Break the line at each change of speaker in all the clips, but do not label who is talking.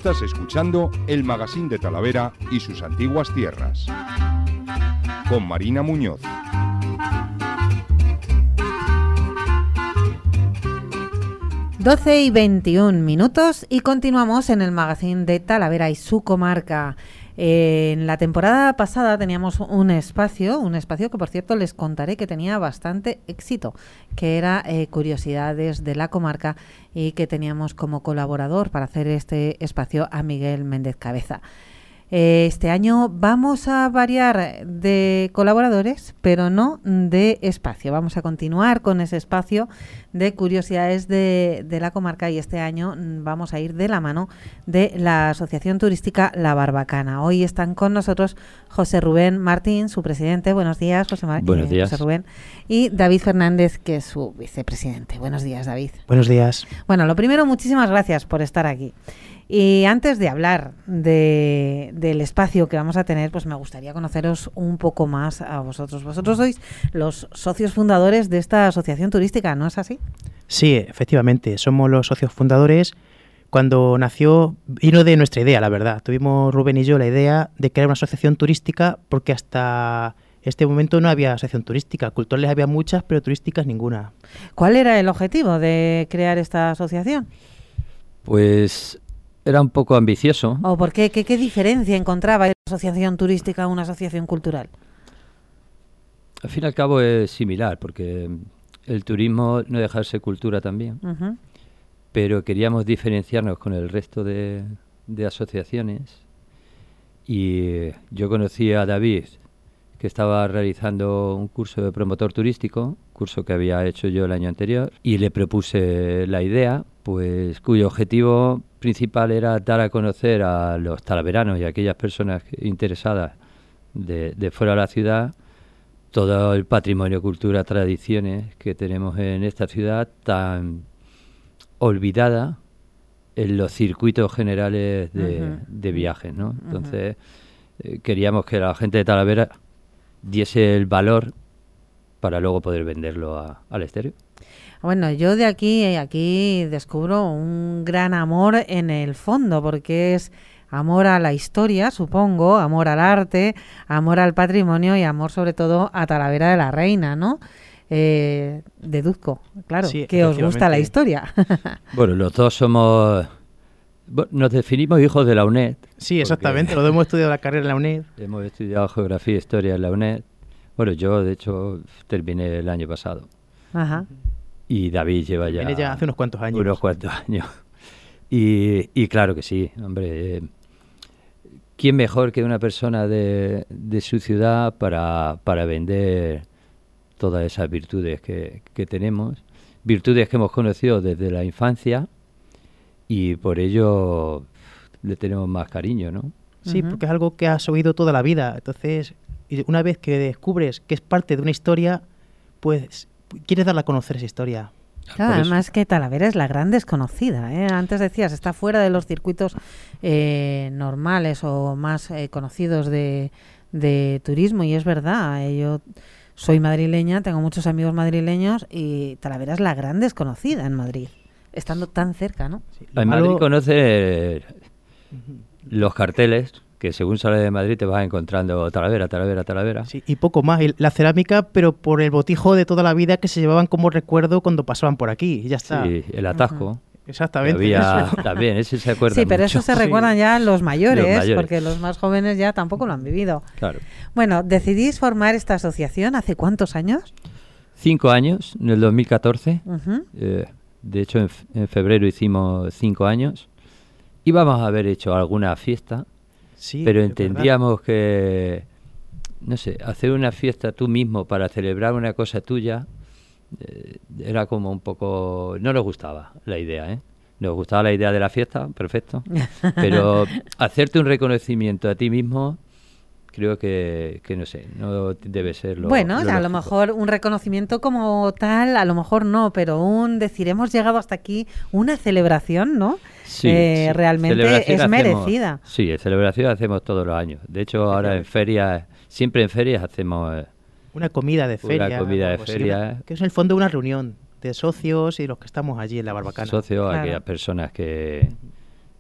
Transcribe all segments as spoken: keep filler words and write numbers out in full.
Estás escuchando el Magazín de Talavera y sus antiguas tierras, con Marina Muñoz.
doce y veintiún minutos y continuamos en el Magazín de Talavera y su comarca. Eh, en la temporada pasada teníamos un espacio, un espacio que por cierto les contaré que tenía bastante éxito, que era eh, Curiosidades de la Comarca, y que teníamos como colaborador para hacer este espacio a Miguel Méndez Cabeza. Eh, este año vamos a variar de colaboradores, pero no de espacio. Vamos a continuar con ese espacio de Curiosidades de, de la Comarca, y este año vamos a ir de la mano de la Asociación Turística La Barbacana. Hoy están con nosotros José Rubén Martín, su presidente. Buenos días, José, Mar-
Buenos
eh,
días.
José Rubén. Y David Fernández, que es su vicepresidente. Buenos días, David.
Buenos días.
Bueno, lo primero, muchísimas gracias por estar aquí. Y antes de hablar de, del espacio que vamos a tener, pues me gustaría conoceros un poco más a vosotros. Vosotros sois los socios fundadores de esta asociación turística, ¿no es así?
Sí, efectivamente, somos los socios fundadores. Cuando nació, vino de nuestra idea, la verdad. Tuvimos Rubén y yo la idea de crear una asociación turística porque hasta este momento no había asociación turística. Culturales había muchas, pero turísticas ninguna.
¿Cuál era el objetivo de crear esta asociación?
Pues era un poco ambicioso.
¿O por qué? ¿Qué, qué diferencia encontraba la asociación turística a una asociación cultural?
Al fin y al cabo es similar, porque el turismo no deja de ser cultura también.
Uh-huh.
Pero queríamos diferenciarnos con el resto de, de asociaciones. Y yo conocí a David, que estaba realizando un curso de promotor turístico, curso que había hecho yo el año anterior, y le propuse la idea, pues cuyo objetivo principal era dar a conocer a los talaveranos y a aquellas personas interesadas de, de fuera de la ciudad todo el patrimonio, cultura, tradiciones que tenemos en esta ciudad tan olvidada en los circuitos generales de,
uh-huh.
de viajes, ¿no?
Uh-huh.
Entonces eh, queríamos que la gente de Talavera diese el valor para luego poder venderlo a, al exterior.
Bueno, yo de aquí aquí descubro un gran amor en el fondo, porque es amor a la historia, supongo, amor al arte, amor al patrimonio y amor sobre todo a Talavera de la Reina, ¿no? Eh, deduzco, claro,
Sí,
que os gusta la historia.
Bueno, los dos somos... Nos definimos hijos de la UNED.
Sí, exactamente, los dos hemos estudiado la carrera en la UNED.
Hemos estudiado Geografía e Historia en la UNED. Bueno, yo, de hecho, terminé el año pasado.
Ajá.
Y David lleva ya...
Viene ya hace unos cuantos años.
Unos cuantos años. Y, y claro que sí, hombre. Eh, ¿Quién mejor que una persona de, de su ciudad para, para vender todas esas virtudes que, que tenemos? Virtudes que hemos conocido desde la infancia y por ello le tenemos más cariño, ¿no?
Sí,
Uh-huh.
porque es algo que has oído toda la vida. Entonces, y una vez que descubres que es parte de una historia, pues quieres darla a conocer esa historia.
Claro,
Por
además
eso.
que Talavera es la gran desconocida, ¿eh? Antes decías, está fuera de los circuitos eh, normales o más eh, conocidos de, de turismo, y es verdad. Eh, yo soy madrileña, tengo muchos amigos madrileños y Talavera es la gran desconocida en Madrid, estando tan cerca, ¿no?
Sí, lo
En
malo-
Madrid conoce los carteles que según sales de Madrid te vas encontrando Talavera, Talavera, Talavera.
Sí, y poco más. Y la cerámica, pero por el botijo de toda la vida que se llevaban como recuerdo cuando pasaban por aquí. Y ya está.
Sí, el atasco.
Ujú.
Exactamente.
Había
eso.
también, ese se acuerda
Sí, pero
mucho.
eso se
Sí.
recuerdan ya los mayores,
Los mayores.
porque los más jóvenes ya tampoco lo han vivido.
Claro.
Bueno, decidís formar esta asociación ¿hace cuántos años?
Cinco años, en el dos mil catorce.
Uh-huh.
Eh, de hecho, en, f- en febrero hicimos cinco años. Íbamos a haber hecho alguna fiesta,
Sí,
pero
es verdad.
entendíamos que, no sé, hacer una fiesta tú mismo para celebrar una cosa tuya eh, era como un poco... No nos gustaba la idea, ¿eh? Nos gustaba la idea de la fiesta, perfecto, pero hacerte un reconocimiento a ti mismo, creo que, que no sé, no debe ser lo
Bueno,
lo
a lo
lógico.
mejor un reconocimiento como tal, a lo mejor no, pero un decir, hemos llegado hasta aquí, una celebración, ¿no?
Sí,
Eh,
sí.
realmente
Celebración
es
hacemos-
merecida.
Sí, celebración hacemos todos los años. De hecho, ahora en ferias, siempre en ferias hacemos... eh,
Una comida de
Una
feria.
comida de
algo así,
feria.
una- que es en el fondo una reunión de socios y los que estamos allí en la Barbacana.
socios,
Claro.
aquellas personas que,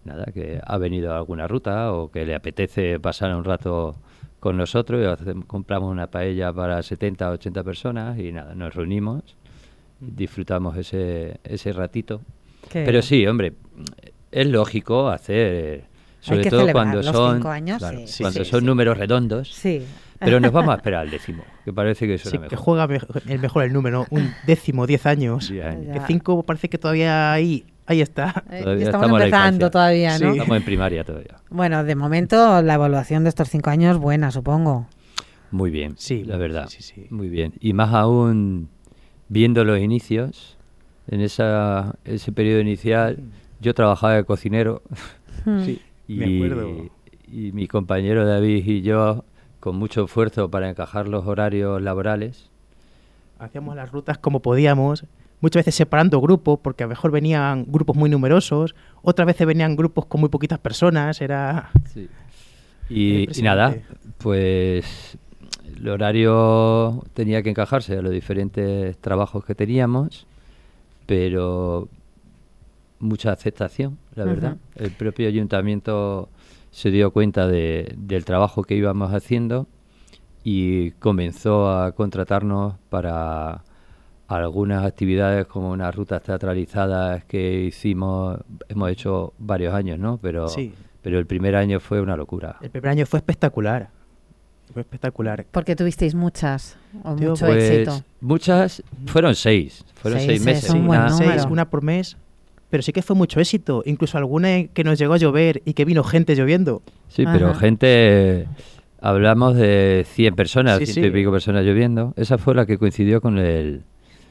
nada, que ha venido a alguna ruta o que le apetece pasar un rato con nosotros y hacemos, compramos una paella para setenta, ochenta personas y nada, nos reunimos, disfrutamos ese, ese ratito.
Qué
Pero
bien.
sí, hombre, es lógico hacer, sobre
Hay que
todo
celebrar
cuando
los
son,
cinco años,
claro,
sí, sí,
cuando
sí,
son
sí.
números redondos,
Sí.
pero nos vamos a esperar al décimo, que parece que
Sí,
suena
que
mejor.
juega me- el mejor el número, ¿no? Un décimo, diez años.
Diez años.
Ya.
Que cinco parece que todavía ahí, ahí está.
Eh,
Todavía
estamos
estamos en la
empezando
infancia.
todavía, ¿no?
Sí.
Estamos en primaria todavía.
Bueno, de momento la evaluación de estos cinco años buena, supongo.
Muy bien,
Sí,
la verdad.
sí, sí, sí.
Muy bien. Y más aún viendo los inicios, en esa, ese periodo inicial, yo trabajaba de cocinero
Mm.
Sí,
y,
me acuerdo.
y mi compañero David y yo, con mucho esfuerzo para encajar los horarios laborales,
Hacíamos las rutas como podíamos, muchas veces separando grupos, porque a lo mejor venían grupos muy numerosos, otras veces venían grupos con muy poquitas personas, era...
sí.
Era
y, y nada,
impresionante.
pues el horario tenía que encajarse a los diferentes trabajos que teníamos, pero mucha aceptación, la
Ujú.
verdad. El propio ayuntamiento se dio cuenta de, del trabajo que íbamos haciendo y comenzó a contratarnos para algunas actividades como unas rutas teatralizadas que hicimos, hemos hecho varios años, ¿no? Pero,
Sí.
pero el primer año fue una locura.
El primer año fue espectacular, fue espectacular.
Porque tuvisteis muchas o
Tío,
mucho
Pues
éxito.
muchas, fueron seis, fueron
Seis
seis,
es
meses.
un buen
una-
número.
Seis, una por mes, pero sí que fue mucho éxito, incluso alguna que nos llegó a llover y que vino gente lloviendo.
Sí, pero
Ajá.
gente, hablamos de cien personas,
Sí,
ciento
sí.
y pico personas lloviendo. Esa fue la que coincidió con el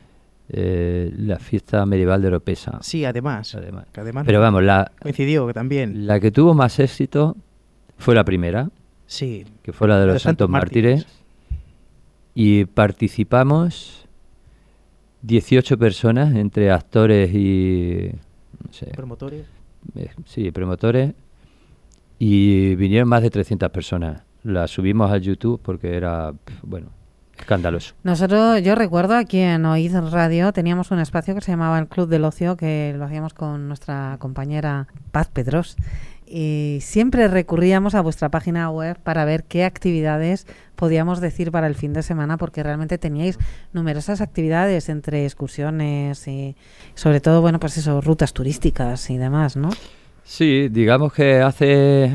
eh, la fiesta medieval de Oropesa.
Sí, además,
además.
que además
Pero vamos, la,
coincidió que también.
la que tuvo más éxito fue la primera,
Sí,
que fue la de los, Santos Mártires. Y participamos dieciocho personas, entre actores y... no sé,
promotores.
eh, sí, promotores. Y vinieron más de trescientas personas. La subimos a YouTube porque era, pf, bueno, escandaloso.
Nosotros, yo recuerdo aquí en Oíd Radio teníamos un espacio que se llamaba el Club del Ocio, que lo hacíamos con nuestra compañera Paz Pedros. Y siempre recurríamos a vuestra página web para ver qué actividades podíamos decir para el fin de semana, porque realmente teníais numerosas actividades entre excursiones y sobre todo, bueno, pues eso, rutas turísticas y demás, ¿no?
Sí, digamos que hace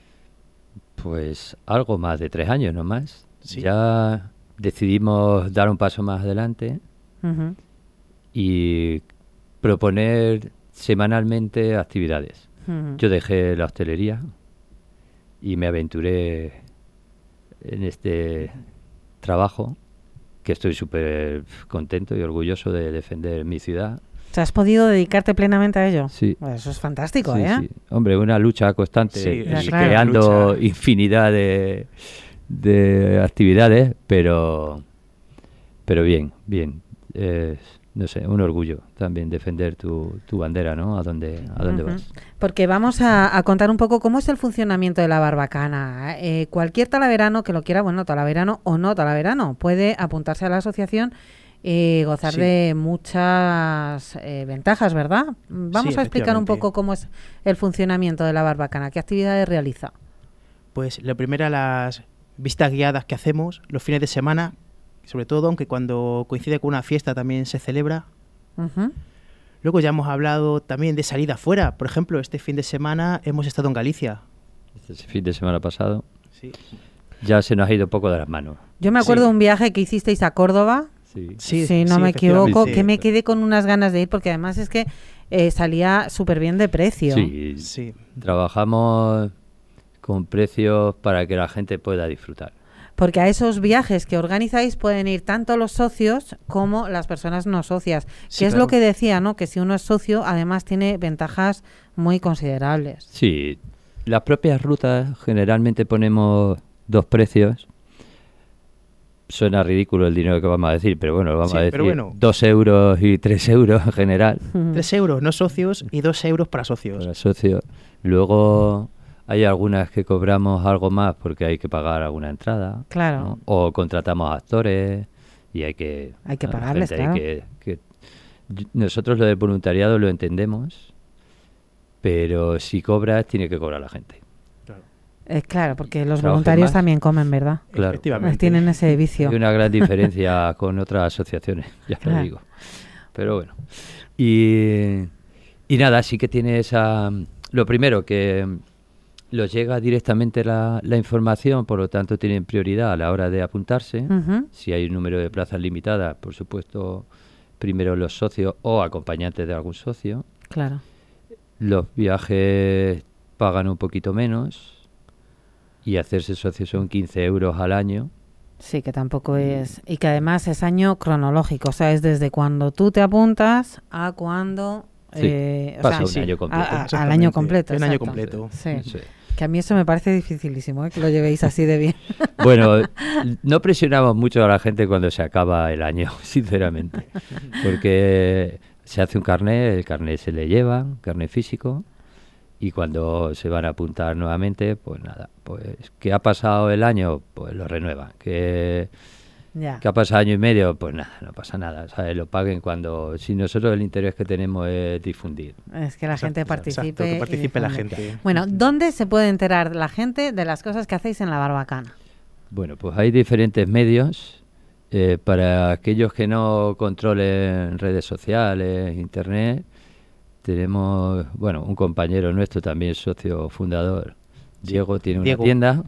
pues algo más de tres años, no más.
Sí.
Ya decidimos dar un paso más adelante
Ujú.
y proponer semanalmente actividades.
Ujú.
Yo dejé la hostelería y me aventuré en este trabajo, que estoy súper contento y orgulloso de defender mi ciudad.
O sea, ¿has podido dedicarte plenamente a ello?
Sí.
Pues eso es fantástico,
Sí,
¿eh?
sí. Hombre, una lucha constante
Sí,
y
Ya, claro.
creando
lucha.
infinidad de, de actividades, pero pero bien, bien. Es, no sé, un orgullo también defender tu, tu bandera, ¿no? A dónde, a dónde
Ujú.
vas.
Porque vamos a, a contar un poco cómo es el funcionamiento de la barbacana. Eh, cualquier talaverano que lo quiera, bueno, talaverano o no talaverano, puede apuntarse a la asociación y gozar
Sí.
de muchas eh, ventajas, ¿verdad? Vamos
Sí,
a explicar un
efectivamente.
poco cómo es el funcionamiento de la barbacana, qué actividades realiza.
Pues la primera, las visitas guiadas que hacemos los fines de semana, sobre todo, aunque cuando coincide con una fiesta también se celebra.
Ujú.
Luego ya hemos hablado también de salida afuera. Por ejemplo, este fin de semana hemos estado en Galicia.
Este fin de semana pasado
Sí,
ya se nos ha ido un poco de las manos.
Yo me acuerdo
Sí.
de un viaje que hicisteis a Córdoba,
Sí.
sí,
si no
sí,
me equivoco,
efectivamente.
que me quedé con unas ganas de ir, porque además es que eh, salía súper bien de precio.
Sí,
Sí,
trabajamos con precios para que la gente pueda disfrutar.
Porque a esos viajes que organizáis pueden ir tanto los socios como las personas no socias.
Sí,
Que es
claro.
lo que decía, ¿no? Que si uno es socio, además tiene ventajas muy considerables.
Sí, las propias rutas generalmente ponemos dos precios. Suena ridículo el dinero que vamos a decir, pero bueno, lo vamos
Sí,
a decir
pero bueno.
dos euros y tres euros en general
tres euros no socios y dos euros para socios.
para socios. Luego hay algunas que cobramos algo más porque hay que pagar alguna entrada.
Claro.
¿no? O contratamos actores y hay que...
Hay que
a la
pagarles,
gente hay
claro.
que- que- Nosotros lo del voluntariado lo entendemos pero si cobras, tiene que cobrar la gente.
Eh, claro, porque los
Trabajen
voluntarios
más.
también comen, ¿verdad?
Claro.
Efectivamente.
Tienen ese vicio.
Hay una gran diferencia con otras asociaciones, ya
Claro.
lo digo. Pero bueno. Y, y nada, sí que tiene esa... Lo primero, que los llega directamente la, la información, por lo tanto tienen prioridad a la hora de apuntarse.
Ujú.
Si hay un número de plazas limitadas, por supuesto, primero los socios o acompañantes de algún socio.
Claro.
Los viajes pagan un poquito menos y hacerse socio son quince euros al año.
Sí, que tampoco es... Y que además es año cronológico, o sea, es desde cuando tú te apuntas a cuando...
Sí,
eh, o
pasa
sea,
un año completo.
a- a- al
Exactamente,
año completo.
un año
exacto.
completo.
Sí.
Sí.
Que a mí eso me parece dificilísimo, ¿eh? Que lo llevéis así de bien.
Bueno, no presionamos mucho a la gente cuando se acaba el año, sinceramente. Porque se hace un carnet, el carnet se le lleva, carnet físico, y cuando se van a apuntar nuevamente, pues nada, pues que ha pasado el año, pues lo renuevan. Que,
Ya.
que ha pasado año y medio, pues nada, no pasa nada. ¿Sabes? Lo paguen cuando... Si nosotros el interés que tenemos es difundir.
Es que la gente
Exacto,
participe.
exacto, que
y
participe la
difunde.
gente.
Bueno, ¿dónde se puede enterar la gente de las cosas que hacéis en la Barbacana?
Bueno, pues hay diferentes medios. Eh, para aquellos que no controlen redes sociales, internet, tenemos, bueno, un compañero nuestro también, socio fundador, Diego, tiene una
Diego.
tienda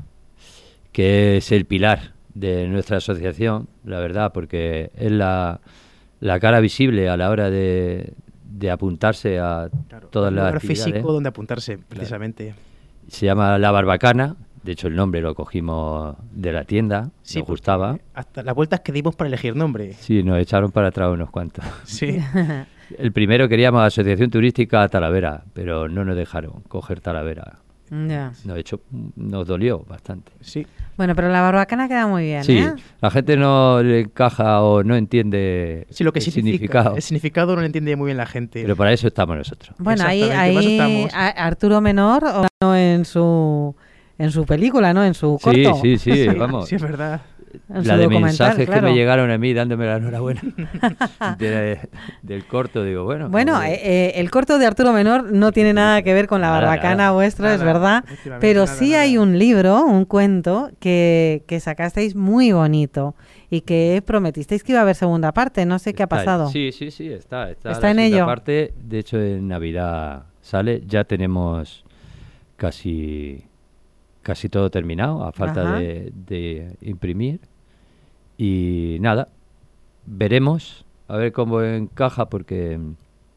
que es el pilar de nuestra asociación, la verdad, porque es la, la cara visible a la hora de, de apuntarse a
Claro,
todas
un
las
lugar
actividades.
físico donde apuntarse, precisamente.
Se llama La Barbacana, de hecho el nombre lo cogimos de la tienda,
Sí,
nos
porque
gustaba.
Hasta las vueltas que dimos para elegir nombre.
Sí, nos echaron para atrás unos cuantos.
Sí.
El primero queríamos Asociación Turística Talavera, pero no nos dejaron coger Talavera.
Ya.
Nos, hecho, nos dolió bastante.
Sí.
Bueno, pero la Barbacana queda muy bien,
Sí,
¿eh?
la gente no le encaja o no entiende
Sí, lo que
el
significa.
significado,
El significado no lo entiende muy bien la gente.
pero para eso estamos nosotros.
Bueno, ahí,
Exactamente, para eso
ahí
estamos.
a- Arturo Menor o en su en su película, ¿no? En su
Sí,
corto.
sí, sí, vamos.
Sí, es verdad.
En su
La de
documental,
mensajes
claro.
que me llegaron a mí dándome la enhorabuena de- del corto, digo, bueno.
Bueno,
joder.
eh, eh, el corto de Arturo Menor no tiene nada que ver con la
Nada,
Barbacana
nada.
vuestra, es
Nada,
verdad,
efectivamente,
pero
nada,
sí
nada.
hay un libro, un cuento que, que sacasteis muy bonito y que prometisteis que iba a haber segunda parte, no sé qué ha
Está-
pasado.
Sí, sí, sí, está. Está,
Está
la
en
segunda
ello.
parte, de hecho, en Navidad sale. Ya tenemos casi casi todo terminado, a falta
Ajá.
de, de imprimir. Y nada, veremos a ver cómo encaja, porque mm,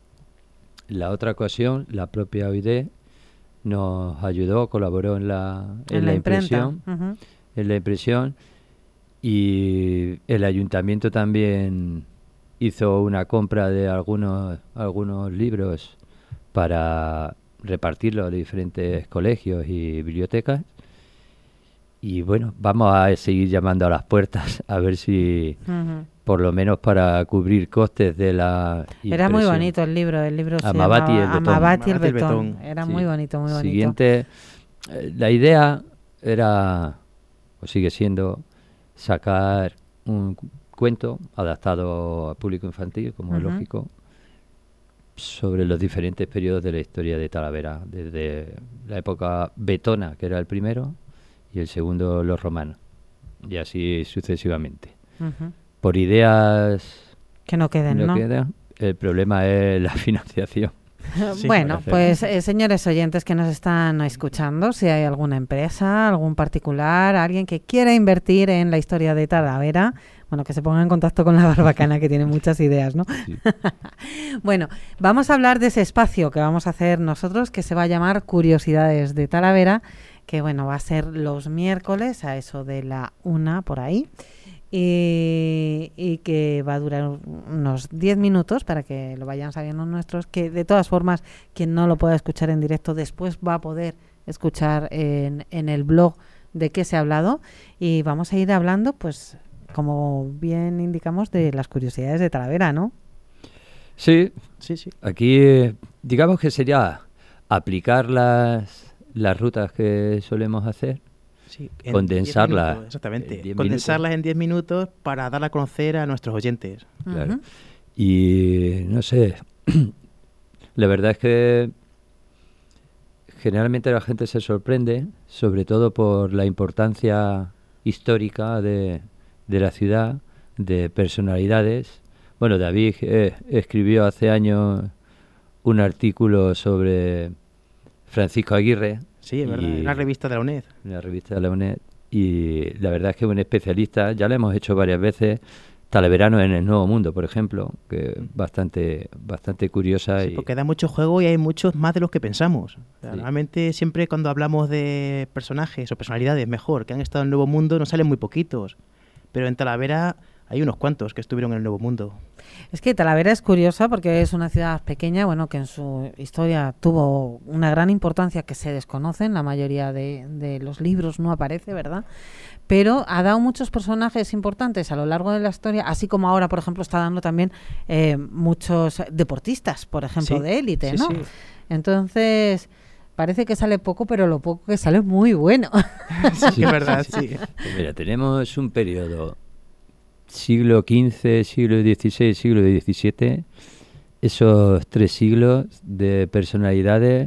la otra ocasión, la propia O I D nos ayudó, colaboró en la, en
en
la,
la imprenta.
impresión.
Ujú.
En la impresión, y el ayuntamiento también hizo una compra de algunos algunos libros para repartirlos a diferentes colegios y bibliotecas. Y bueno, vamos a seguir llamando a las puertas a ver si,
Ujú.
por lo menos para cubrir costes de la
Era muy
impresión.
bonito el libro, el libro se
Amabati y
llamaba
el betón.
Amabati y el
Amabati y el
betón.
betón.
Era
Sí.
muy bonito, muy bonito.
Siguiente, eh, la idea era, o sigue siendo, sacar un cu- cuento adaptado a público infantil, como es
Ujú.
lógico, sobre los diferentes periodos de la historia de Talavera, desde la época betona, que era el primero, y el segundo los romanos, y así sucesivamente.
Ujú.
Por ideas
Que no queden,
no
¿no?
quedan, el problema es la financiación.
Sí,
Bueno,
parece.
pues eh, señores oyentes que nos están escuchando, si hay alguna empresa, algún particular, alguien que quiera invertir en la historia de Talavera, bueno, que se ponga en contacto con la Barbacana, que tiene muchas ideas, ¿no?
Sí.
Bueno, vamos a hablar de ese espacio que vamos a hacer nosotros, que se va a llamar Curiosidades de Talavera, que bueno, va a ser los miércoles a eso de la una por ahí. Y, y que va a durar unos diez minutos para que lo vayan sabiendo nuestros, que de todas formas quien no lo pueda escuchar en directo después va a poder escuchar en, en el blog de qué se ha hablado, y vamos a ir hablando, pues como bien indicamos, de las curiosidades de Talavera, ¿no?
Sí,
Sí, sí.
aquí eh, digamos que sería aplicar las, las rutas que solemos hacer.
Sí, en
Condensarla
diez minutos, exactamente.
en diez
Condensarlas en diez minutos para dar a conocer a nuestros oyentes.
Claro.
Ujú.
Y no sé, la verdad es que generalmente la gente se sorprende, sobre todo por la importancia histórica de, de la ciudad, de personalidades. Bueno, David eh, escribió hace años un artículo sobre Francisco Aguirre.
Sí, es verdad, en la revista de la UNED.
En la revista de la UNED. Y la verdad es que es un especialista, ya lo hemos hecho varias veces, Talaverano en el Nuevo Mundo, por ejemplo, que es bastante, bastante curiosa.
Sí,
y
porque da mucho juego y hay muchos más de los que pensamos. O sea,
Sí.
Normalmente siempre cuando hablamos de personajes o personalidades, mejor, que han estado en el Nuevo Mundo, nos salen muy poquitos. Pero en Talavera hay unos cuantos que estuvieron en el Nuevo Mundo.
Es que Talavera es curiosa porque es una ciudad pequeña, bueno, que en su historia tuvo una gran importancia que se desconoce, en la mayoría de, de los libros no aparece, ¿verdad? Pero ha dado muchos personajes importantes a lo largo de la historia, así como ahora, por ejemplo, está dando también eh, muchos deportistas, por ejemplo,
Sí,
de élite,
sí,
¿no?
sí.
Entonces, parece que sale poco, pero lo poco que sale es muy bueno.
Sí, es verdad, sí.
Pues mira, tenemos un periodo siglo quince, siglo dieciséis, siglo diecisiete, esos tres siglos de personalidades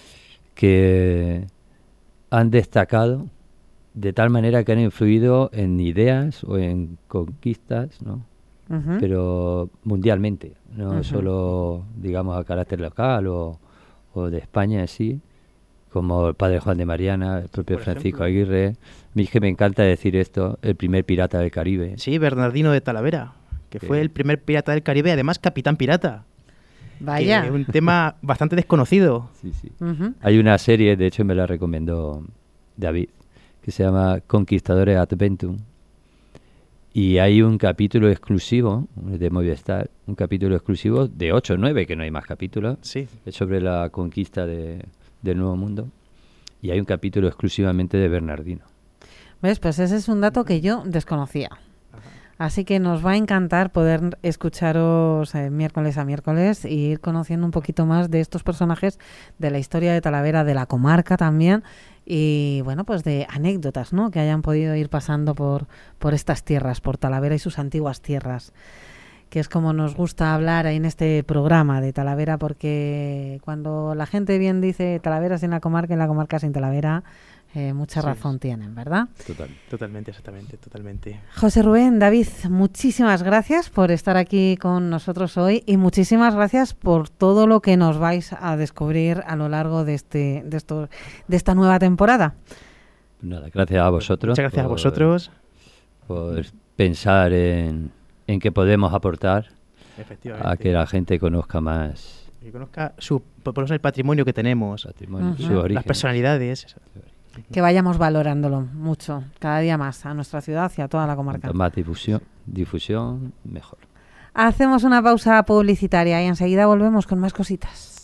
que han destacado de tal manera que han influido en ideas o en conquistas, ¿no?
Ujú.
Pero mundialmente, no
Ujú.
solo, digamos, a carácter local o, o de España en sí, como el padre Juan de Mariana, el propio
Por
Francisco
ejemplo.
Aguirre. A mí es que me encanta decir esto, el primer pirata del Caribe.
Sí, Bernardino de Talavera, que
Sí.
fue el primer pirata del Caribe, además capitán pirata.
Vaya.
Que es un tema bastante desconocido.
Sí, sí.
Ujú.
Hay una serie, de hecho me la recomendó David, que se llama Conquistadores Adventum. Y hay un capítulo exclusivo de Movistar, un capítulo exclusivo de ocho o nueve, que no hay más capítulos,
Sí.
es sobre la conquista de, del Nuevo Mundo. Y hay un capítulo exclusivamente de Bernardino.
¿Ves? Pues ese es un dato que yo desconocía. Así que nos va a encantar poder escucharos eh, miércoles a miércoles e ir conociendo un poquito más de estos personajes de la historia de Talavera, de la comarca también, y bueno, pues de anécdotas, ¿no?, que hayan podido ir pasando por, por estas tierras, por Talavera y sus antiguas tierras, que es como nos gusta hablar en este programa de Talavera, porque cuando la gente bien dice Talavera sin la comarca y la comarca sin Talavera, eh, mucha
Sí.
razón tienen, ¿verdad?
Total.
Totalmente, exactamente, totalmente.
José Rubén, David, muchísimas gracias por estar aquí con nosotros hoy y muchísimas gracias por todo lo que nos vais a descubrir a lo largo de este de esto de esta nueva temporada.
Nada, gracias a vosotros.
Muchas gracias a
por-
vosotros.
Por pensar en, en que podemos aportar
Efectivamente.
a que la gente conozca más
Que conozca su, por por eso el patrimonio que tenemos,
patrimonio,
Ujú.
su
Las
origen.
las personalidades.
Que vayamos valorándolo mucho, cada día más, a nuestra ciudad y a toda la comarca.
Cuanto más difusión, difusión, mejor.
Hacemos una pausa publicitaria y enseguida volvemos con más cositas.